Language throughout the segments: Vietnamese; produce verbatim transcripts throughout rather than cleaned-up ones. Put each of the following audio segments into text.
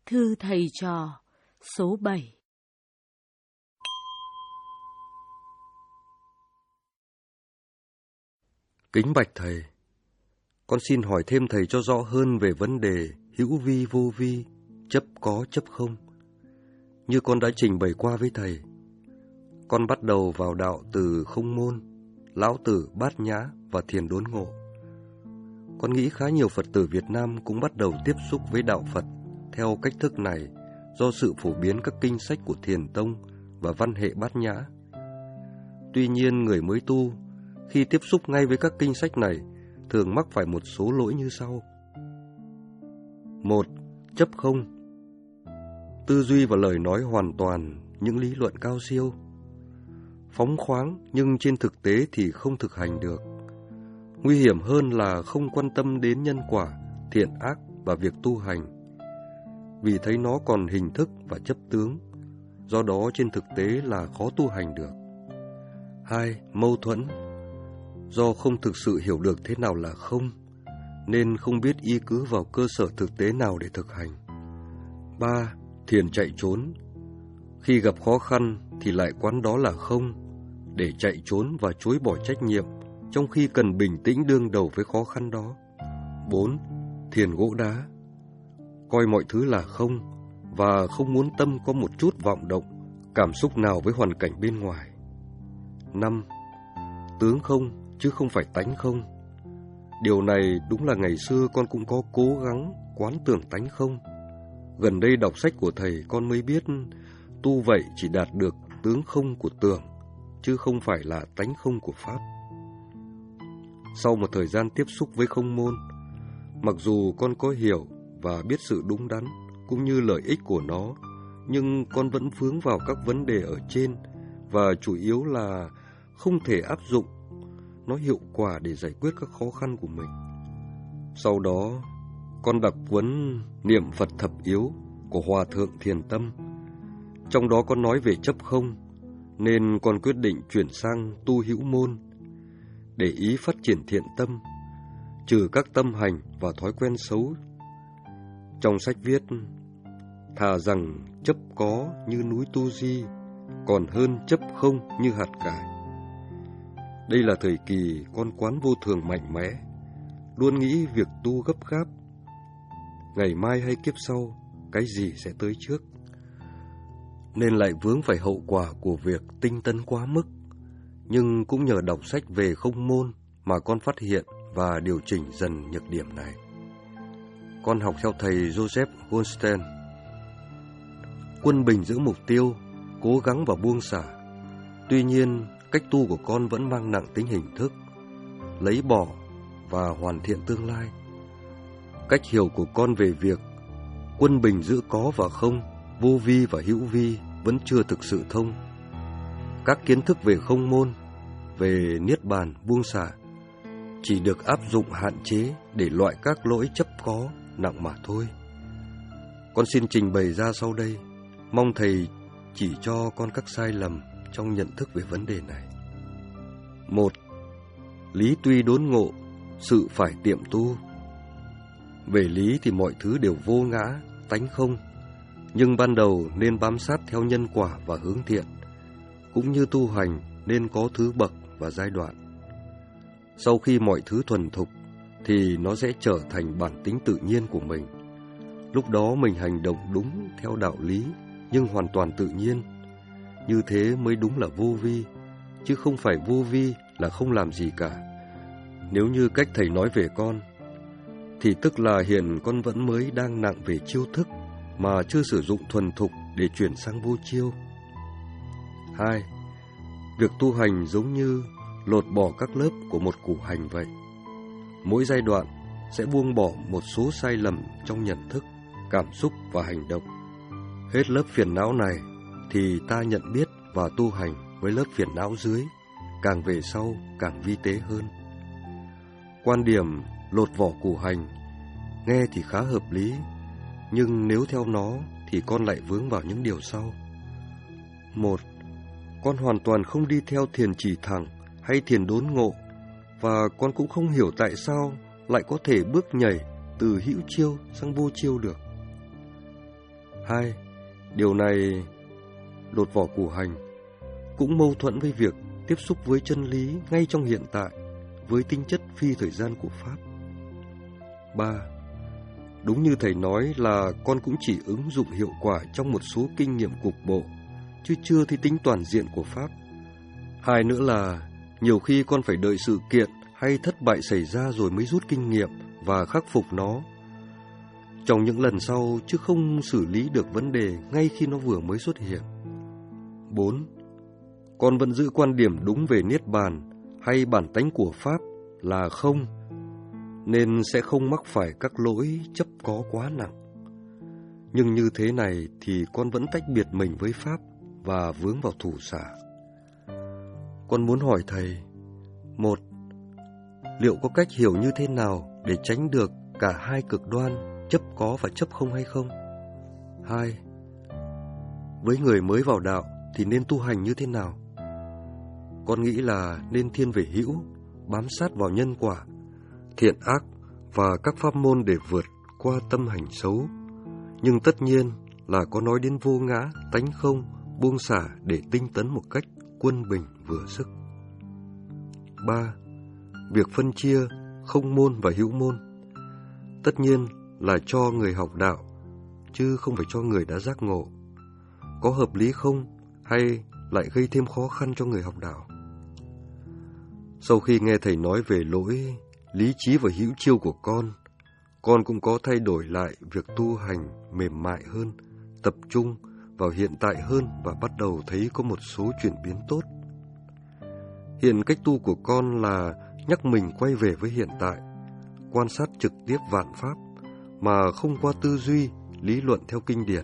Thư thầy trò số bảy. Kính bạch thầy, con xin hỏi thêm thầy cho rõ hơn về vấn đề hữu vi vô vi, chấp có chấp không. Như con đã trình bày qua với thầy, con bắt đầu vào đạo từ Không Môn, Lão Tử, Bát Nhã và Thiền Đốn Ngộ. Con nghĩ khá nhiều Phật tử Việt Nam cũng bắt đầu tiếp xúc với đạo Phật theo cách thức này do sự phổ biến các kinh sách của Thiền Tông và văn hệ Bát Nhã. Tuy nhiên, người mới tu khi tiếp xúc ngay với các kinh sách này thường mắc phải một số lỗi như sau. Một, chấp không. Tư duy và lời nói hoàn toàn những lý luận cao siêu, phóng khoáng nhưng trên thực tế thì không thực hành được. Nguy hiểm hơn là không quan tâm đến nhân quả, thiện ác và việc tu hành, vì thấy nó còn hình thức và chấp tướng, do đó trên thực tế là khó tu hành được. Hai, mâu thuẫn. Do không thực sự hiểu được thế nào là không, nên không biết y cứ vào cơ sở thực tế nào để thực hành. Ba, thiền chạy trốn. Khi gặp khó khăn thì lại quán đó là không, để chạy trốn và chối bỏ trách nhiệm, trong khi cần bình tĩnh đương đầu với khó khăn đó. Bốn, thiền gỗ đá. Coi mọi thứ là không, và không muốn tâm có một chút vọng động, cảm xúc nào với hoàn cảnh bên ngoài. Năm, tướng không, chứ không phải tánh không. Điều này đúng là ngày xưa con cũng có cố gắng quán tưởng tánh không. Gần đây đọc sách của thầy con mới biết tu vậy chỉ đạt được tướng không của tưởng, chứ không phải là tánh không của pháp. Sau một thời gian tiếp xúc với không môn, mặc dù con có hiểu và biết sự đúng đắn cũng như lợi ích của nó, nhưng con vẫn vướng vào các vấn đề ở trên, và chủ yếu là không thể áp dụng nó hiệu quả để giải quyết các khó khăn của mình. Sau đó, con đọc cuốn Niệm Phật Thập Yếu của Hòa Thượng Thiền Tâm. Trong đó có nói về chấp không, nên con quyết định chuyển sang tu hữu môn, để ý phát triển thiện tâm, trừ các tâm hành và thói quen xấu. Trong sách viết, thà rằng chấp có như núi Tu Di, còn hơn chấp không như hạt cải. Đây là thời kỳ con quán vô thường mạnh mẽ, luôn nghĩ việc tu gấp gáp, ngày mai hay kiếp sau, cái gì sẽ tới trước, nên lại vướng phải hậu quả của việc tinh tấn quá mức. Nhưng cũng nhờ đọc sách về không môn mà con phát hiện và điều chỉnh dần nhược điểm này. Con học theo thầy Joseph Goldstein, quân bình giữ mục tiêu, cố gắng và buông xả. Tuy nhiên, cách tu của con vẫn mang nặng tính hình thức, lấy bỏ và hoàn thiện tương lai. Cách hiểu của con về việc quân bình giữ có và không, vô vi và hữu vi vẫn chưa thực sự thông. Các kiến thức về không môn, về niết bàn, buông xả chỉ được áp dụng hạn chế để loại các lỗi chấp có nặng mà thôi. Con xin trình bày ra sau đây, mong thầy chỉ cho con các sai lầm trong nhận thức về vấn đề này. Một, lý tuy đốn ngộ, sự phải tiệm tu. Về lý thì mọi thứ đều vô ngã, tánh không, nhưng ban đầu nên bám sát theo nhân quả và hướng thiện, cũng như tu hành nên có thứ bậc và giai đoạn. Sau khi mọi thứ thuần thục thì nó sẽ trở thành bản tính tự nhiên của mình. Lúc đó mình hành động đúng theo đạo lý, nhưng hoàn toàn tự nhiên. Như thế mới đúng là vô vi, chứ không phải vô vi là không làm gì cả. Nếu như cách thầy nói về con, thì tức là hiện con vẫn mới đang nặng về chiêu thức, mà chưa sử dụng thuần thục để chuyển sang vô chiêu. Hai, việc tu hành giống như lột bỏ các lớp của một củ hành vậy. Mỗi giai đoạn sẽ buông bỏ một số sai lầm trong nhận thức, cảm xúc và hành động. Hết lớp phiền não này thì ta nhận biết và tu hành với lớp phiền não dưới, càng về sau càng vi tế hơn. Quan điểm lột vỏ củ hành nghe thì khá hợp lý, nhưng nếu theo nó thì con lại vướng vào những điều sau. Một, con hoàn toàn không đi theo thiền chỉ thẳng hay thiền đốn ngộ, và con cũng không hiểu tại sao lại có thể bước nhảy từ hữu chiêu sang vô chiêu được. Hai, điều này lột vỏ củ hành cũng mâu thuẫn với việc tiếp xúc với chân lý ngay trong hiện tại với tính chất phi thời gian của Pháp. Ba, đúng như thầy nói là con cũng chỉ ứng dụng hiệu quả trong một số kinh nghiệm cục bộ, chứ chưa thấy tính toàn diện của Pháp. Hai nữa là nhiều khi con phải đợi sự kiện hay thất bại xảy ra rồi mới rút kinh nghiệm và khắc phục nó trong những lần sau, chứ không xử lý được vấn đề ngay khi nó vừa mới xuất hiện. Bốn, con vẫn giữ quan điểm đúng về Niết Bàn hay bản tánh của Pháp là không, nên sẽ không mắc phải các lỗi chấp có quá nặng. Nhưng như thế này thì con vẫn tách biệt mình với Pháp và vướng vào thủ xả. Con muốn hỏi thầy, một, liệu có cách hiểu như thế nào để tránh được cả hai cực đoan chấp có và chấp không hay không? Hai, với người mới vào đạo thì nên tu hành như thế nào? Con nghĩ là nên thiên về hữu, bám sát vào nhân quả, thiện ác và các pháp môn để vượt qua tâm hành xấu. Nhưng tất nhiên là có nói đến vô ngã, tánh không, buông xả để tinh tấn một cách quân bình vừa sức. Ba, việc phân chia không môn và hữu môn tất nhiên là cho người học đạo, chứ không phải cho người đã giác ngộ. Có hợp lý không, hay lại gây thêm khó khăn cho người học đạo? Sau khi nghe thầy nói về lỗi lý trí và hữu chiêu của con, con cũng có thay đổi lại việc tu hành mềm mại hơn, tập trung vào hiện tại hơn và bắt đầu thấy có một số chuyển biến tốt. Hiện cách tu của con là nhắc mình quay về với hiện tại, quan sát trực tiếp vạn pháp mà không qua tư duy, lý luận theo kinh điển.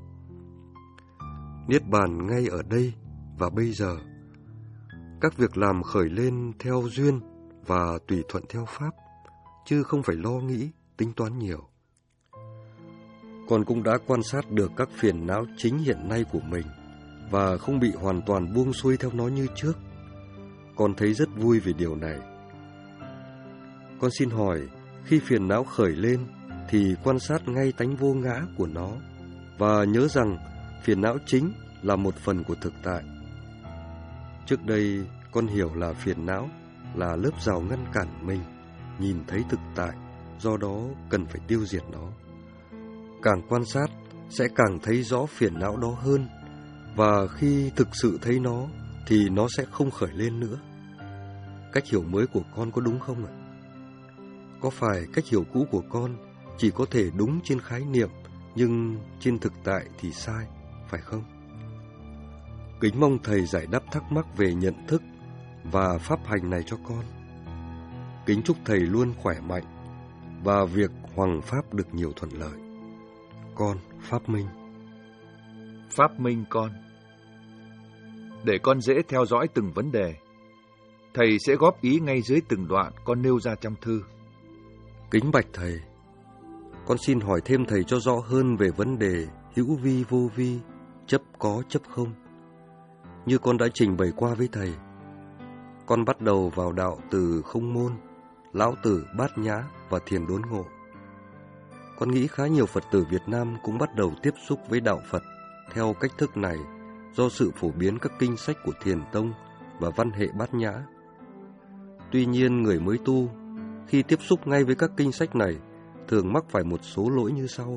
Niết bàn ngay ở đây và bây giờ. Các việc làm khởi lên theo duyên và tùy thuận theo pháp, chứ không phải lo nghĩ, tính toán nhiều. Con cũng đã quan sát được các phiền não chính hiện nay của mình và không bị hoàn toàn buông xuôi theo nó như trước. Con thấy rất vui về điều này. Con xin hỏi, khi phiền não khởi lên thì quan sát ngay tánh vô ngã của nó và nhớ rằng phiền não chính là một phần của thực tại. Trước đây con hiểu là phiền não là lớp rào ngăn cản mình nhìn thấy thực tại, do đó cần phải tiêu diệt nó. Càng quan sát sẽ càng thấy rõ phiền não đó hơn, và khi thực sự thấy nó thì nó sẽ không khởi lên nữa. Cách hiểu mới của con có đúng không ạ? Có phải cách hiểu cũ của con chỉ có thể đúng trên khái niệm, nhưng trên thực tại thì sai, phải không? Kính mong thầy giải đáp thắc mắc về nhận thức và pháp hành này cho con. Kính chúc thầy luôn khỏe mạnh và việc hoằng pháp được nhiều thuận lợi. Con Pháp Minh. Pháp Minh con. Để con dễ theo dõi từng vấn đề, thầy sẽ góp ý ngay dưới từng đoạn con nêu ra trong thư. Kính bạch thầy, con xin hỏi thêm thầy cho rõ hơn về vấn đề hữu vi vô vi, chấp có chấp không. Như con đã trình bày qua với thầy, con bắt đầu vào đạo từ không môn, lão tử, bát nhã và thiền đốn ngộ. Con nghĩ khá nhiều Phật tử Việt Nam cũng bắt đầu tiếp xúc với đạo Phật theo cách thức này do sự phổ biến các kinh sách của Thiền Tông và văn hệ bát nhã. Tuy nhiên, người mới tu khi tiếp xúc ngay với các kinh sách này thường mắc phải một số lỗi như sau.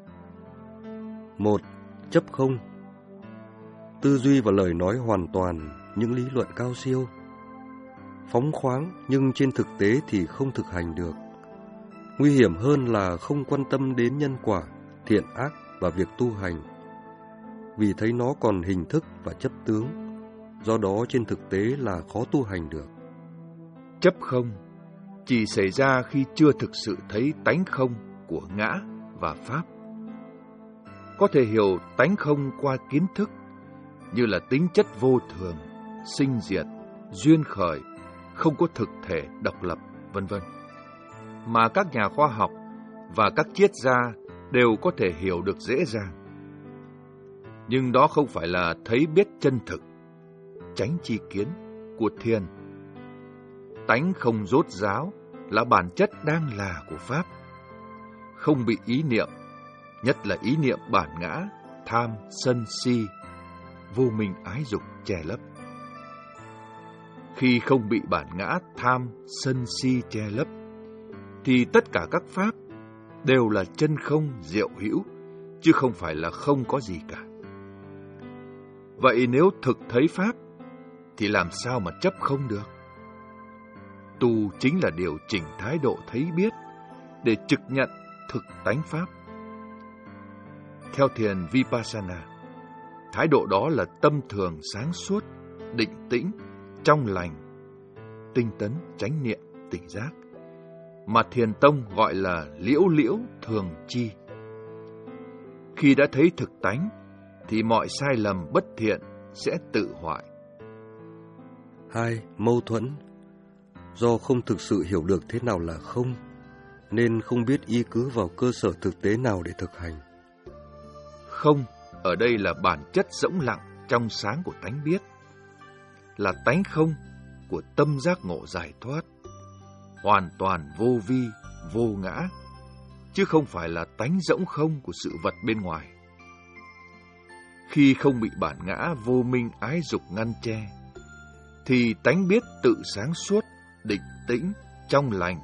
Một, chấp không. Tư duy và lời nói hoàn toàn những lý luận cao siêu, phóng khoáng nhưng trên thực tế thì không thực hành được. Nguy hiểm hơn là không quan tâm đến nhân quả, thiện ác và việc tu hành, vì thấy nó còn hình thức và chấp tướng, do đó trên thực tế là khó tu hành được. Chấp không chỉ xảy ra khi chưa thực sự thấy tánh không của ngã và pháp. Có thể hiểu tánh không qua kiến thức, như là tính chất vô thường, sinh diệt, duyên khởi, không có thực thể độc lập, vân vân, mà các nhà khoa học và các triết gia đều có thể hiểu được dễ dàng. Nhưng đó không phải là thấy biết chân thực, chánh tri kiến của thiền. Tánh không rốt ráo là bản chất đang là của pháp, không bị ý niệm nhất là ý niệm bản ngã, tham, sân, si, vô minh ái dục che lấp. Khi không bị bản ngã, tham, sân, si che lấp, thì tất cả các pháp đều là chân không diệu hữu, chứ không phải là không có gì cả. Vậy nếu thực thấy pháp, thì làm sao mà chấp không được? Tu chính là điều chỉnh thái độ thấy biết, để trực nhận thực tánh pháp. Theo thiền Vipassana, thái độ đó là tâm thường sáng suốt, định tĩnh, trong lành, tinh tấn, chánh niệm, tỉnh giác, mà thiền tông gọi là liễu liễu thường chi. Khi đã thấy thực tánh, thì mọi sai lầm bất thiện sẽ tự hoại. Hai, mâu thuẫn. Do không thực sự hiểu được thế nào là không, nên không biết y cứ vào cơ sở thực tế nào để thực hành. Không ở đây là bản chất rỗng lặng trong sáng của tánh biết, là tánh không của tâm giác ngộ giải thoát, hoàn toàn vô vi, vô ngã, chứ không phải là tánh rỗng không của sự vật bên ngoài. Khi không bị bản ngã vô minh ái dục ngăn che, thì tánh biết tự sáng suốt, định tĩnh, trong lành.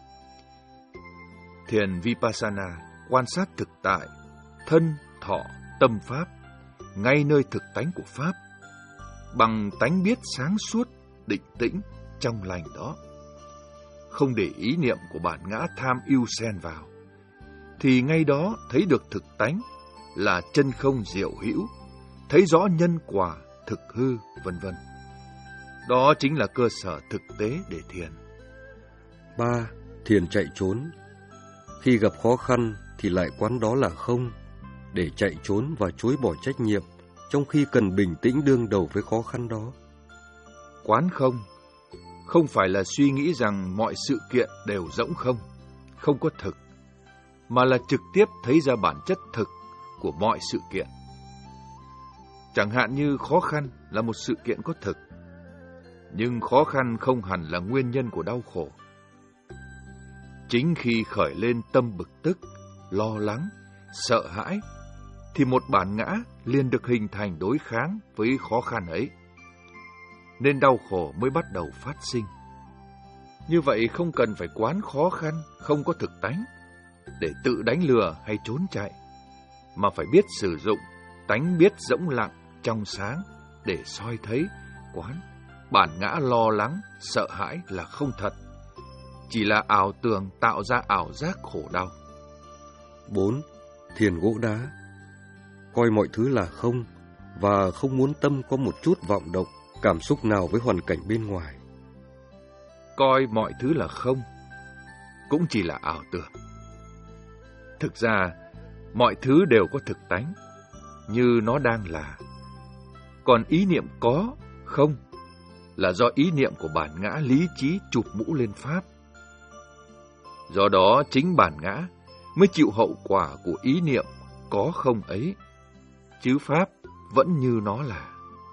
Thiền Vipassana quan sát thực tại, thân, thọ, tâm pháp, ngay nơi thực tánh của pháp, bằng tánh biết sáng suốt, định tĩnh, trong lành đó. Không để ý niệm của bản ngã tham ưu xen vào, thì ngay đó thấy được thực tánh là chân không diệu hữu, thấy rõ nhân quả, thực hư, vân vân. Đó chính là cơ sở thực tế để thiền. Ba, thiền chạy trốn. Khi gặp khó khăn thì lại quán đó là không, để chạy trốn và chối bỏ trách nhiệm, trong khi cần bình tĩnh đương đầu với khó khăn đó. Quán không, không phải là suy nghĩ rằng mọi sự kiện đều rỗng không, không có thực, mà là trực tiếp thấy ra bản chất thực của mọi sự kiện. Chẳng hạn như khó khăn là một sự kiện có thực, nhưng khó khăn không hẳn là nguyên nhân của đau khổ. Chính khi khởi lên tâm bực tức, lo lắng, sợ hãi, thì một bản ngã liền được hình thành đối kháng với khó khăn ấy, nên đau khổ mới bắt đầu phát sinh. Như vậy không cần phải quán khó khăn không có thực tánh để tự đánh lừa hay trốn chạy, mà phải biết sử dụng tánh biết rỗng lặng trong sáng để soi thấy, quán bản ngã lo lắng, sợ hãi là không thật, chỉ là ảo tưởng tạo ra ảo giác khổ đau. Bốn, thiền gỗ đá. Coi mọi thứ là không, và không muốn tâm có một chút vọng động, cảm xúc nào với hoàn cảnh bên ngoài. Coi mọi thứ là không, cũng chỉ là ảo tưởng. Thực ra, mọi thứ đều có thực tánh, như nó đang là. Còn ý niệm có, không, là do ý niệm của bản ngã lý trí chụp mũ lên pháp. Do đó chính bản ngã mới chịu hậu quả của ý niệm có không ấy, chứ pháp vẫn như nó là.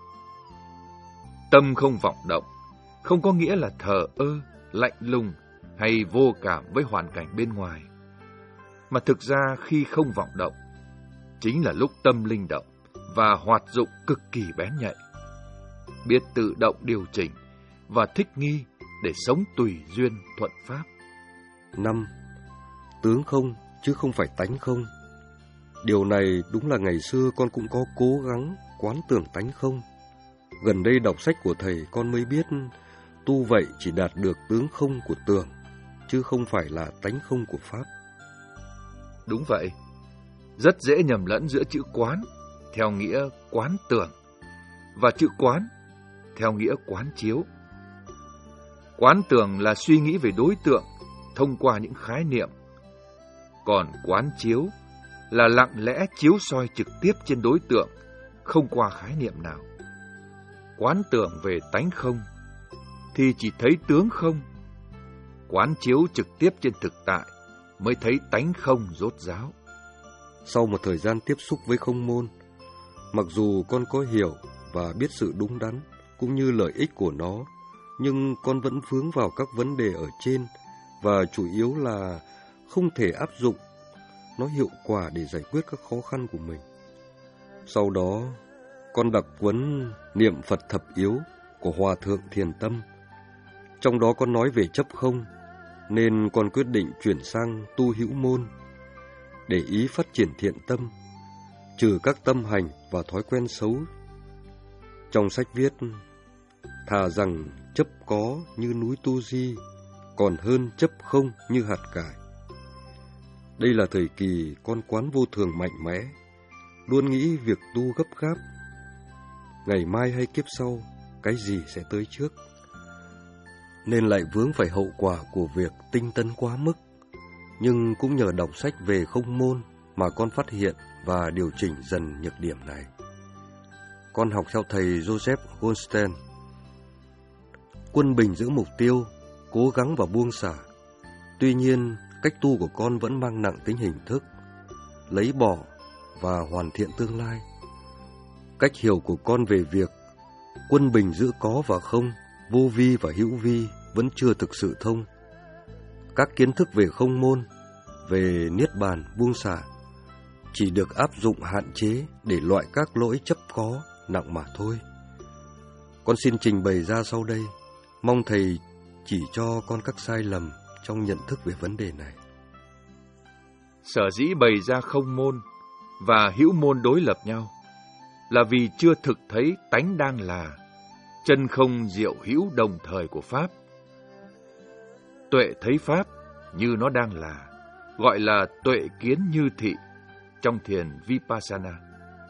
Tâm không vọng động, không có nghĩa là thờ ơ, lạnh lùng hay vô cảm với hoàn cảnh bên ngoài. Mà thực ra khi không vọng động, chính là lúc tâm linh động và hoạt dụng cực kỳ bén nhạy, biết tự động điều chỉnh và thích nghi để sống tùy duyên thuận pháp. Năm, tướng không chứ không phải tánh không. Điều này đúng là ngày xưa con cũng có cố gắng quán tưởng tánh không. Gần đây đọc sách của thầy con mới biết tu vậy chỉ đạt được tướng không của tưởng, chứ không phải là tánh không của pháp. Đúng vậy, rất dễ nhầm lẫn giữa chữ quán theo nghĩa quán tưởng và chữ quán theo nghĩa quán chiếu. Quán tưởng là suy nghĩ về đối tượng thông qua những khái niệm, còn quán chiếu là lặng lẽ chiếu soi trực tiếp trên đối tượng, không qua khái niệm nào. Quán tưởng về tánh không thì chỉ thấy tướng không, quán chiếu trực tiếp trên thực tại mới thấy tánh không rốt ráo. Sau một thời gian tiếp xúc với không môn, mặc dù con có hiểu và biết sự đúng đắn cũng như lợi ích của nó, nhưng con vẫn vướng vào các vấn đề ở trên, và chủ yếu là không thể áp dụng nó hiệu quả để giải quyết các khó khăn của mình. Sau đó, con đọc cuốn Niệm Phật Thập Yếu của Hòa Thượng Thiền Tâm. Trong đó con nói về chấp không, nên con quyết định chuyển sang tu hữu môn, để ý phát triển thiện tâm, trừ các tâm hành và thói quen xấu. Trong sách viết, thà rằng chấp có như núi Tu Di, còn hơn chấp không như hạt cải. Đây là thời kỳ con quán vô thường mạnh mẽ, luôn nghĩ việc tu gấp gáp. Ngày mai hay kiếp sau, cái gì sẽ tới trước, nên lại vướng phải hậu quả của việc tinh tấn quá mức. Nhưng cũng nhờ đọc sách về không môn mà con phát hiện và điều chỉnh dần nhược điểm này. Con học theo thầy Joseph Goldstein. Quân bình giữ mục tiêu, cố gắng và buông xả. Tuy nhiên, cách tu của con vẫn mang nặng tính hình thức, lấy bỏ và hoàn thiện tương lai. Cách hiểu của con về việc quân bình giữa có và không, vô vi và hữu vi vẫn chưa thực sự thông. Các kiến thức về không môn, về niết bàn, buông xả chỉ được áp dụng hạn chế để loại các lỗi chấp có nặng mà thôi. Con xin trình bày ra sau đây, mong thầy chỉ cho con các sai lầm trong nhận thức về vấn đề này. Sở dĩ bày ra không môn và hữu môn đối lập nhau là vì chưa thực thấy tánh đang là chân không diệu hữu đồng thời của Pháp. Tuệ thấy Pháp như nó đang là, gọi là tuệ kiến như thị trong thiền Vipassana.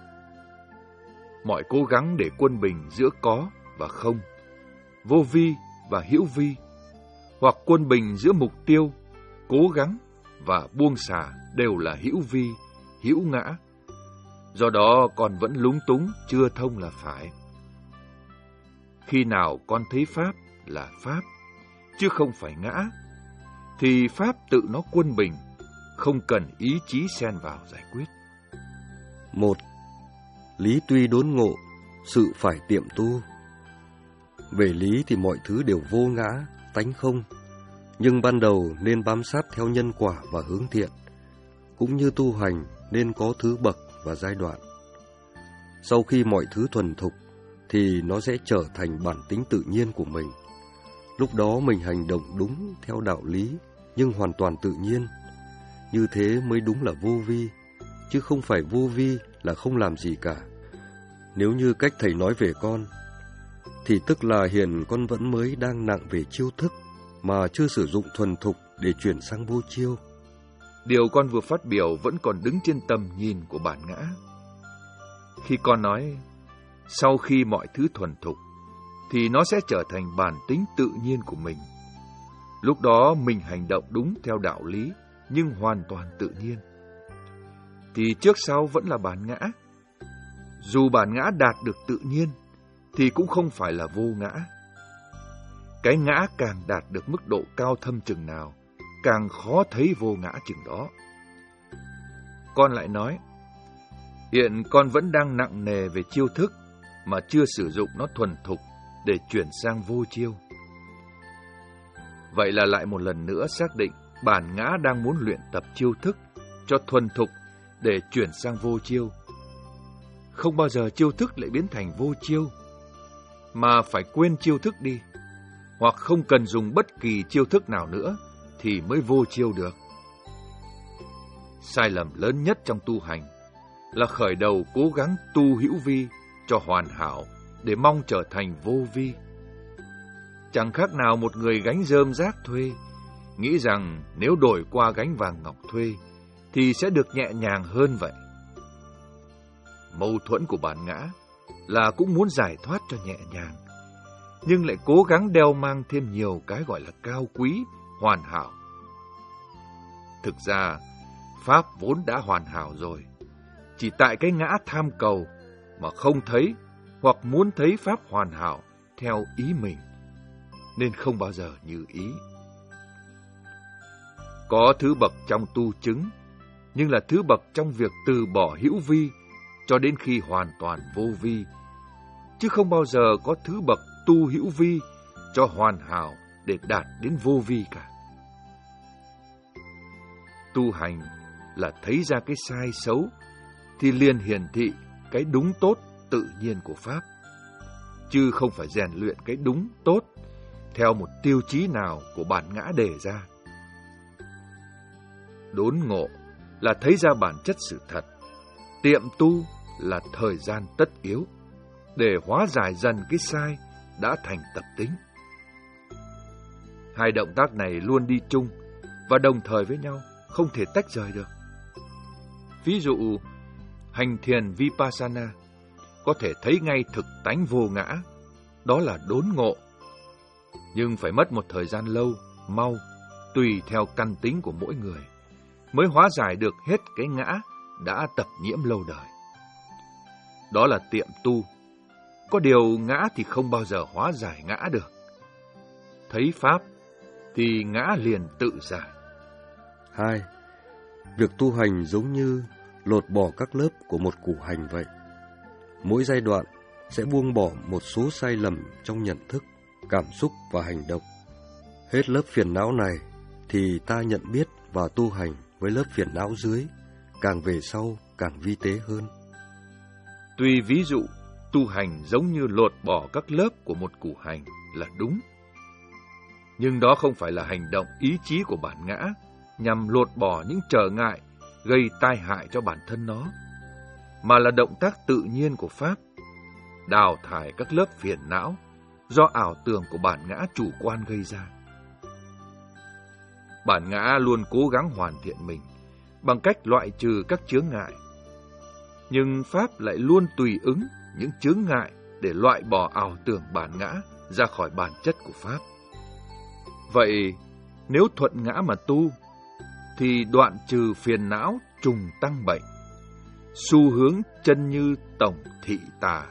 Mọi cố gắng để quân bình giữa có và không, vô vi và hữu vi, hoặc quân bình giữa mục tiêu, cố gắng và buông xả đều là hữu vi, hữu ngã. Do đó con vẫn lúng túng, chưa thông là phải. Khi nào con thấy Pháp là Pháp, chứ không phải ngã, thì Pháp tự nó quân bình, không cần ý chí xen vào giải quyết. Một, lý tuy đốn ngộ, sự phải tiệm tu. Về lý thì mọi thứ đều vô ngã, tánh không, nhưng ban đầu nên bám sát theo nhân quả và hướng thiện, cũng như tu hành nên có thứ bậc và giai đoạn. Sau khi mọi thứ thuần thục, thì nó sẽ trở thành bản tính tự nhiên của mình. Lúc đó mình hành động đúng theo đạo lý, nhưng hoàn toàn tự nhiên. Như thế mới đúng là vô vi, chứ không phải vô vi là không làm gì cả. Nếu như cách thầy nói về con, thì tức là hiện con vẫn mới đang nặng về chiêu thức, mà chưa sử dụng thuần thục để chuyển sang vô chiêu. Điều con vừa phát biểu vẫn còn đứng trên tầm nhìn của bản ngã. Khi con nói, sau khi mọi thứ thuần thục, thì nó sẽ trở thành bản tính tự nhiên của mình. Lúc đó mình hành động đúng theo đạo lý, nhưng hoàn toàn tự nhiên. Thì trước sau vẫn là bản ngã. Dù bản ngã đạt được tự nhiên, thì cũng không phải là vô ngã. Cái ngã càng đạt được mức độ cao thâm chừng nào, càng khó thấy vô ngã chừng đó. Con lại nói, hiện con vẫn đang nặng nề về chiêu thức, mà chưa sử dụng nó thuần thục để chuyển sang vô chiêu. Vậy là lại một lần nữa xác định bản ngã đang muốn luyện tập chiêu thức cho thuần thục để chuyển sang vô chiêu. Không bao giờ chiêu thức lại biến thành vô chiêu, mà phải quên chiêu thức đi, hoặc không cần dùng bất kỳ chiêu thức nào nữa thì mới vô chiêu được. Sai lầm lớn nhất trong tu hành là khởi đầu cố gắng tu hữu vi cho hoàn hảo để mong trở thành vô vi. Chẳng khác nào một người gánh rơm rác thuê, nghĩ rằng nếu đổi qua gánh vàng ngọc thuê thì sẽ được nhẹ nhàng hơn vậy. Mâu thuẫn của bản ngã là cũng muốn giải thoát cho nhẹ nhàng, nhưng lại cố gắng đeo mang thêm nhiều cái gọi là cao quý, hoàn hảo. Thực ra, Pháp vốn đã hoàn hảo rồi, chỉ tại cái ngã tham cầu mà không thấy hoặc muốn thấy Pháp hoàn hảo theo ý mình, nên không bao giờ như ý. Có thứ bậc trong tu chứng, nhưng là thứ bậc trong việc từ bỏ hữu vi cho đến khi hoàn toàn vô vi, chứ không bao giờ có thứ bậc tu hữu vi cho hoàn hảo để đạt đến vô vi cả. Tu hành là thấy ra cái sai xấu, thì liền hiển thị cái đúng tốt tự nhiên của Pháp, chứ không phải rèn luyện cái đúng tốt theo một tiêu chí nào của bản ngã đề ra. Đốn ngộ là thấy ra bản chất sự thật, tiệm tu là thời gian tất yếu, để hóa giải dần cái sai đã thành tập tính. Hai động tác này luôn đi chung và đồng thời với nhau, không thể tách rời được. Ví dụ, hành thiền Vipassana có thể thấy ngay thực tánh vô ngã, đó là đốn ngộ, nhưng phải mất một thời gian lâu, mau, tùy theo căn tính của mỗi người, mới hóa giải được hết cái ngã đã tập nhiễm lâu đời. Đó là tiệm tu, có điều ngã thì không bao giờ hóa giải ngã được. Thấy Pháp thì ngã liền tự giải. Hai, việc tu hành giống như lột bỏ các lớp của một củ hành vậy. Mỗi giai đoạn sẽ buông bỏ một số sai lầm trong nhận thức, cảm xúc và hành động. Hết lớp phiền não này thì ta nhận biết và tu hành với lớp phiền não dưới, càng về sau càng vi tế hơn. Tuy ví dụ tu hành giống như lột bỏ các lớp của một củ hành là đúng, nhưng đó không phải là hành động ý chí của bản ngã nhằm lột bỏ những trở ngại gây tai hại cho bản thân nó, mà là động tác tự nhiên của Pháp, đào thải các lớp phiền não do ảo tưởng của bản ngã chủ quan gây ra. Bản ngã luôn cố gắng hoàn thiện mình bằng cách loại trừ các chướng ngại, nhưng Pháp lại luôn tùy ứng những chướng ngại để loại bỏ ảo tưởng bản ngã ra khỏi bản chất của Pháp. Vậy, nếu thuận ngã mà tu, thì đoạn trừ phiền não trùng tăng bệnh, xu hướng chân như tổng thị tà.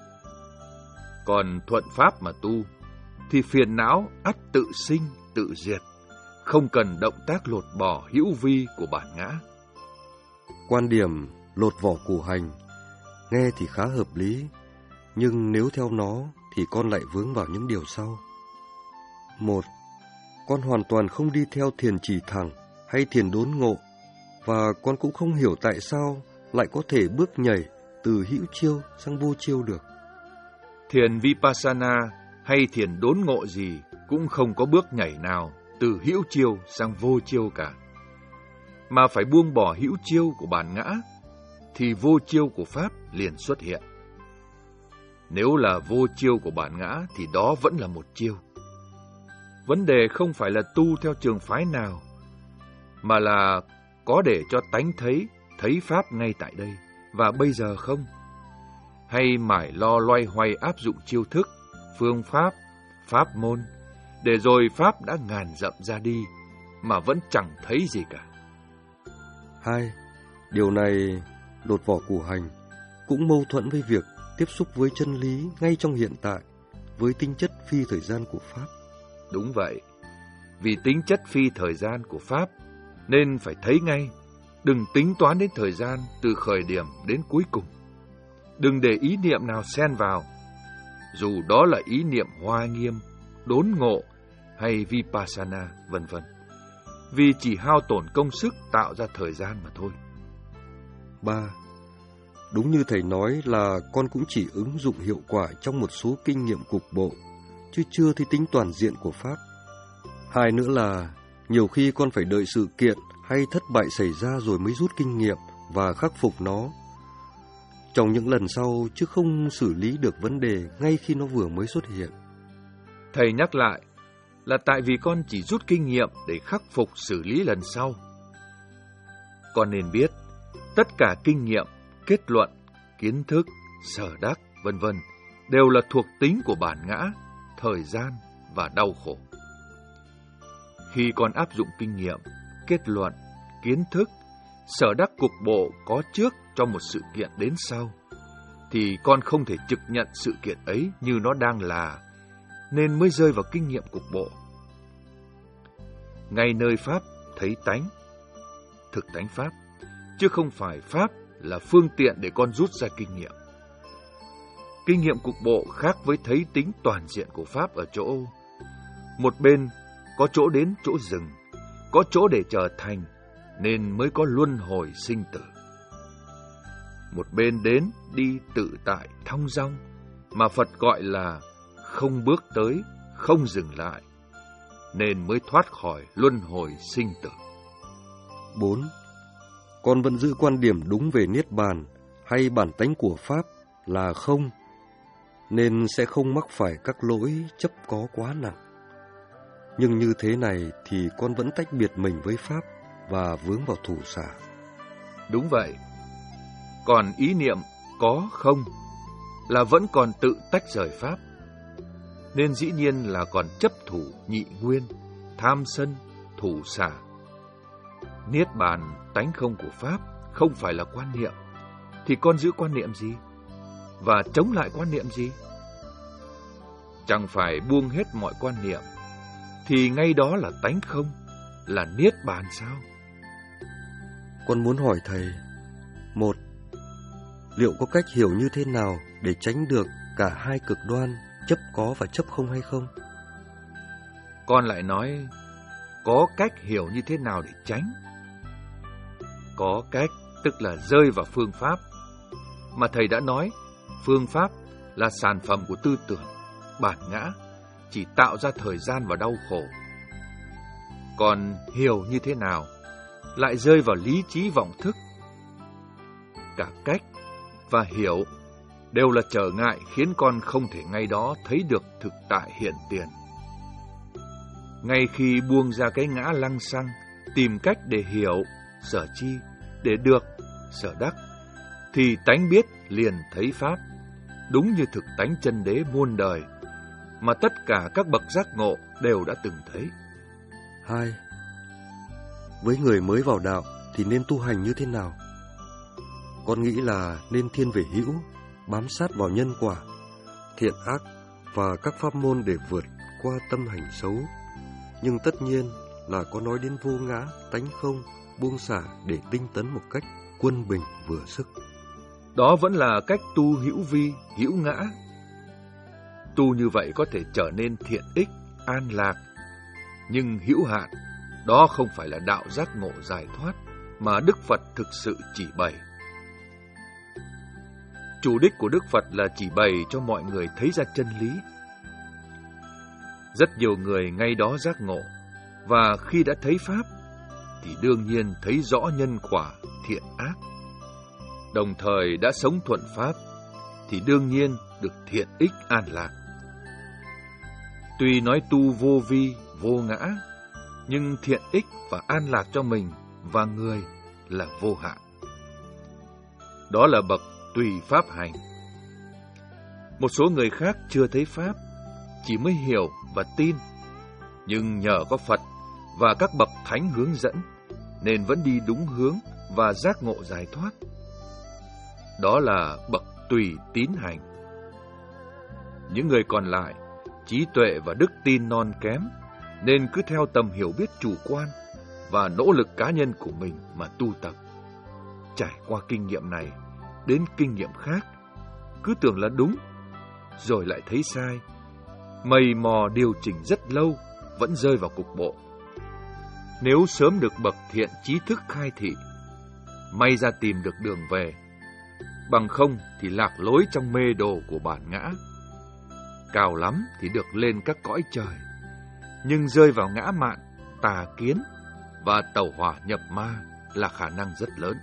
Còn thuận Pháp mà tu, thì phiền não ắt tự sinh, tự diệt, không cần động tác lột bỏ hữu vi của bản ngã. Quan điểm lột vỏ củ hành nghe thì khá hợp lý, nhưng nếu theo nó thì con lại vướng vào những điều sau. Một, con hoàn toàn không đi theo thiền chỉ thẳng hay thiền đốn ngộ, và con cũng không hiểu tại sao lại có thể bước nhảy từ hữu chiêu sang vô chiêu được. Thiền Vipassana hay thiền đốn ngộ gì cũng không có bước nhảy nào từ hữu chiêu sang vô chiêu cả, mà phải buông bỏ hữu chiêu của bản ngã thì vô chiêu của Pháp liền xuất hiện. Nếu là vô chiêu của bản ngã thì đó vẫn là một chiêu. Vấn đề không phải là tu theo trường phái nào, mà là có để cho tánh thấy, thấy Pháp ngay tại đây và bây giờ không? Hay mải lo loay hoay áp dụng chiêu thức, phương pháp, pháp môn, để rồi Pháp đã ngàn dặm ra đi mà vẫn chẳng thấy gì cả. Hai, điều này lột vỏ củ hành cũng mâu thuẫn với việc tiếp xúc với chân lý ngay trong hiện tại, với tính chất phi thời gian của Pháp. Đúng vậy, vì tính chất phi thời gian của Pháp nên phải thấy ngay, đừng tính toán đến thời gian từ khởi điểm đến cuối cùng. Đừng để ý niệm nào xen vào, dù đó là ý niệm hoa nghiêm, đốn ngộ hay Vipassana, vân vân, vì chỉ hao tổn công sức tạo ra thời gian mà thôi. Ba, đúng như thầy nói là con cũng chỉ ứng dụng hiệu quả trong một số kinh nghiệm cục bộ, chứ chưa thấy tính toàn diện của Pháp. Hai nữa là nhiều khi con phải đợi sự kiện hay thất bại xảy ra rồi mới rút kinh nghiệm và khắc phục nó trong những lần sau, chứ không xử lý được vấn đề ngay khi nó vừa mới xuất hiện. Thầy nhắc lại là tại vì con chỉ rút kinh nghiệm để khắc phục xử lý lần sau. Con nên biết, tất cả kinh nghiệm, kết luận, kiến thức, sở đắc, vân vân đều là thuộc tính của bản ngã, thời gian và đau khổ. Khi con áp dụng kinh nghiệm, kết luận, kiến thức, sở đắc cục bộ có trước cho một sự kiện đến sau, thì con không thể trực nhận sự kiện ấy như nó đang là, nên mới rơi vào kinh nghiệm cục bộ. Ngay nơi Pháp thấy tánh, thực tánh Pháp, chứ không phải Pháp là phương tiện để con rút ra kinh nghiệm. Kinh nghiệm cục bộ khác với thấy tính toàn diện của Pháp ở chỗ, một bên có chỗ đến chỗ dừng, có chỗ để trở thành, nên mới có luân hồi sinh tử. Một bên đến đi tự tại thong dong, mà Phật gọi là không bước tới, không dừng lại, nên mới thoát khỏi luân hồi sinh tử. bốn. Con vẫn giữ quan điểm đúng về Niết Bàn hay bản tánh của Pháp là không, nên sẽ không mắc phải các lỗi chấp có quá nặng. Nhưng như thế này thì con vẫn tách biệt mình với Pháp và vướng vào thủ xả. Đúng vậy. Còn ý niệm có không là vẫn còn tự tách rời Pháp, nên dĩ nhiên là còn chấp thủ nhị nguyên, tham sân, thủ xả. Niết bàn tánh không của Pháp không phải là quan niệm, thì con giữ quan niệm gì? Và chống lại quan niệm gì? Chẳng phải buông hết mọi quan niệm, thì ngay đó là tánh không, là Niết bàn sao? Con muốn hỏi thầy, một, liệu có cách hiểu như thế nào để tránh được cả hai cực đoan, chấp có và chấp không hay không? Con lại nói, có cách hiểu như thế nào để tránh? Có cách, tức là rơi vào phương pháp. Mà thầy đã nói, phương pháp là sản phẩm của tư tưởng, bản ngã, chỉ tạo ra thời gian và đau khổ. Còn hiểu như thế nào, lại rơi vào lý trí vọng thức. Cả cách và hiểu đều là trở ngại khiến con không thể ngay đó thấy được thực tại hiện tiền. Ngay khi buông ra cái ngã lăng xăng, tìm cách để hiểu, sở chi, để được, sở đắc, thì tánh biết liền thấy Pháp, đúng như thực tánh chân đế muôn đời, mà tất cả các bậc giác ngộ đều đã từng thấy. Hai, với người mới vào đạo thì nên tu hành như thế nào? Con nghĩ là nên thiên về hữu, bám sát vào nhân quả, thiện ác và các pháp môn để vượt qua tâm hành xấu. Nhưng tất nhiên là có nói đến vô ngã, tánh không, buông xả để tinh tấn một cách quân bình vừa sức. Đó vẫn là cách tu hữu vi, hữu ngã. Tu như vậy có thể trở nên thiện ích, an lạc. Nhưng hữu hạn, đó không phải là đạo giác ngộ giải thoát mà Đức Phật thực sự chỉ bày. Chủ đích của Đức Phật là chỉ bày cho mọi người thấy ra chân lý. Rất nhiều người ngay đó giác ngộ, và khi đã thấy Pháp, thì đương nhiên thấy rõ nhân quả, thiện ác. Đồng thời đã sống thuận Pháp, thì đương nhiên được thiện ích an lạc. Tuy nói tu vô vi, vô ngã, nhưng thiện ích và an lạc cho mình và người là vô hạn. Đó là bậc tùy Pháp hành. Một số người khác chưa thấy Pháp, chỉ mới hiểu và tin, nhưng nhờ có Phật và các bậc thánh hướng dẫn, nên vẫn đi đúng hướng và giác ngộ giải thoát. Đó là bậc tùy tín hành. Những người còn lại, trí tuệ và đức tin non kém, nên cứ theo tầm hiểu biết chủ quan và nỗ lực cá nhân của mình mà tu tập. Trải qua kinh nghiệm này đến kinh nghiệm khác, cứ tưởng là đúng, rồi lại thấy sai. Mày mò điều chỉnh rất lâu, vẫn rơi vào cục bộ. Nếu sớm được bậc thiện trí thức khai thị, may ra tìm được đường về. Bằng không thì lạc lối trong mê đồ của bản ngã. Cao lắm thì được lên các cõi trời, nhưng rơi vào ngã mạn, tà kiến và tẩu hỏa nhập ma là khả năng rất lớn.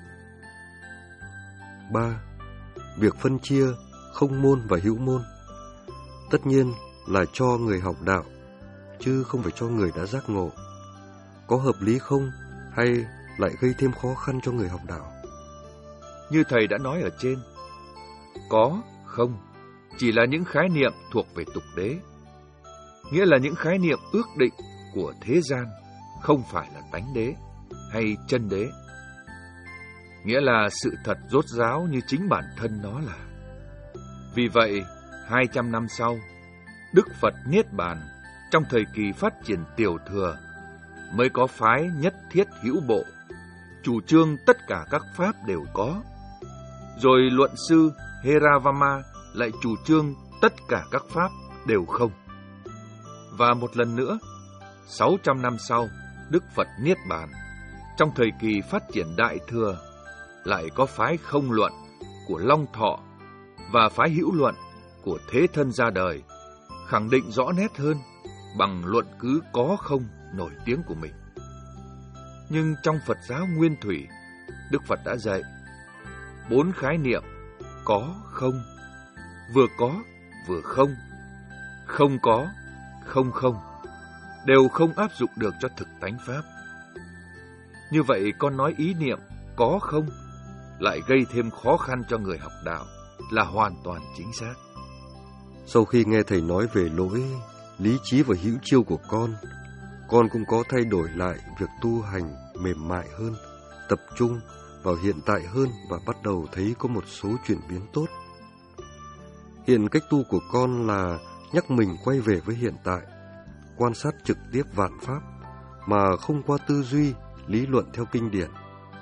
Ba, việc phân chia không môn và hữu môn tất nhiên là cho người học đạo, chứ không phải cho người đã giác ngộ. Có hợp lý không, hay lại gây thêm khó khăn cho người học đạo? Như thầy đã nói ở trên, có, không, chỉ là những khái niệm thuộc về tục đế. Nghĩa là những khái niệm ước định của thế gian, không phải là tánh đế hay chân đế. Nghĩa là sự thật rốt ráo như chính bản thân nó là. Vì vậy, hai trăm năm sau, Đức Phật Niết Bàn trong thời kỳ phát triển tiểu thừa mới có phái nhất thiết hữu bộ, chủ trương tất cả các pháp đều có. Rồi luận sư Heravama lại chủ trương tất cả các pháp đều không. Và một lần nữa, sáu trăm năm sau, Đức Phật Niết Bàn Trong thời kỳ phát triển Đại Thừa, lại có phái không luận của Long Thọ và phái hữu luận của Thế Thân ra đời, khẳng định rõ nét hơn bằng luận cứ có không nổi tiếng của mình. Nhưng trong Phật giáo Nguyên Thủy, Đức Phật đã dạy bốn khái niệm có không, vừa có vừa không, không có, không không, đều không áp dụng được cho thực tánh Pháp. Như vậy con nói ý niệm có không lại gây thêm khó khăn cho người học đạo là hoàn toàn chính xác. Sau khi nghe thầy nói về lỗi lý trí và hữu chiêu của con, con cũng có thay đổi lại việc tu hành mềm mại hơn, tập trung vào hiện tại hơn và bắt đầu thấy có một số chuyển biến tốt. Hiện cách tu của con là nhắc mình quay về với hiện tại, quan sát trực tiếp vạn pháp mà không qua tư duy, lý luận theo kinh điển.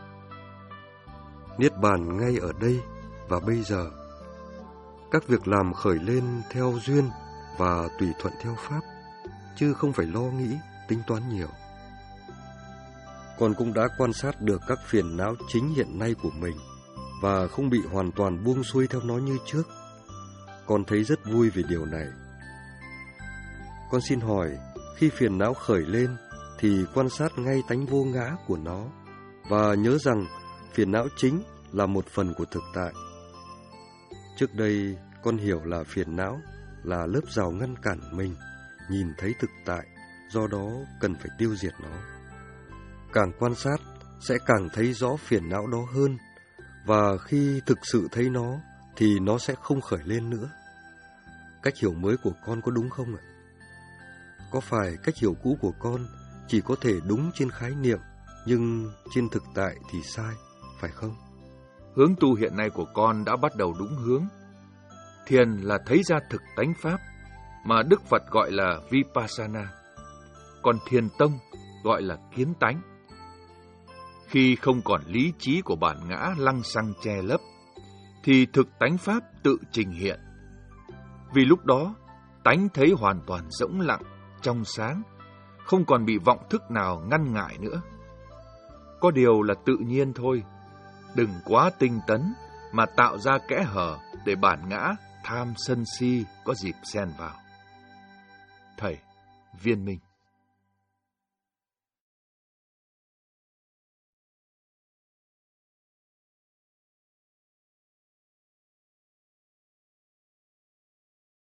Niết bàn ngay ở đây và bây giờ. Các việc làm khởi lên theo duyên và tùy thuận theo pháp, chứ không phải lo nghĩ, tính toán nhiều. Con cũng đã quan sát được các phiền não chính hiện nay của mình và không bị hoàn toàn buông xuôi theo nó như trước. Con thấy rất vui vì điều này. Con xin hỏi, khi phiền não khởi lên thì quan sát ngay tánh vô ngã của nó và nhớ rằng phiền não chính là một phần của thực tại. Trước đây con hiểu là phiền não là lớp rào ngăn cản mình nhìn thấy thực tại, do đó cần phải tiêu diệt nó. Càng quan sát sẽ càng thấy rõ phiền não đó hơn, và khi thực sự thấy nó thì nó sẽ không khởi lên nữa. Cách hiểu mới của con có đúng không ạ? Có phải cách hiểu cũ của con chỉ có thể đúng trên khái niệm, nhưng trên thực tại thì sai, phải không? Hướng tu hiện nay của con đã bắt đầu đúng hướng. Thiền là thấy ra thực tánh Pháp, mà Đức Phật gọi là Vipassana, còn Thiền Tông gọi là kiến tánh. Khi không còn lý trí của bản ngã lăng xăng che lấp, thì thực tánh Pháp tự trình hiện. Vì lúc đó, tánh thấy hoàn toàn rỗng lặng, trong sáng, không còn bị vọng thức nào ngăn ngại nữa. Có điều là tự nhiên thôi, đừng quá tinh tấn mà tạo ra kẽ hở để bản ngã tham sân si có dịp xen vào. Thầy Viên Minh.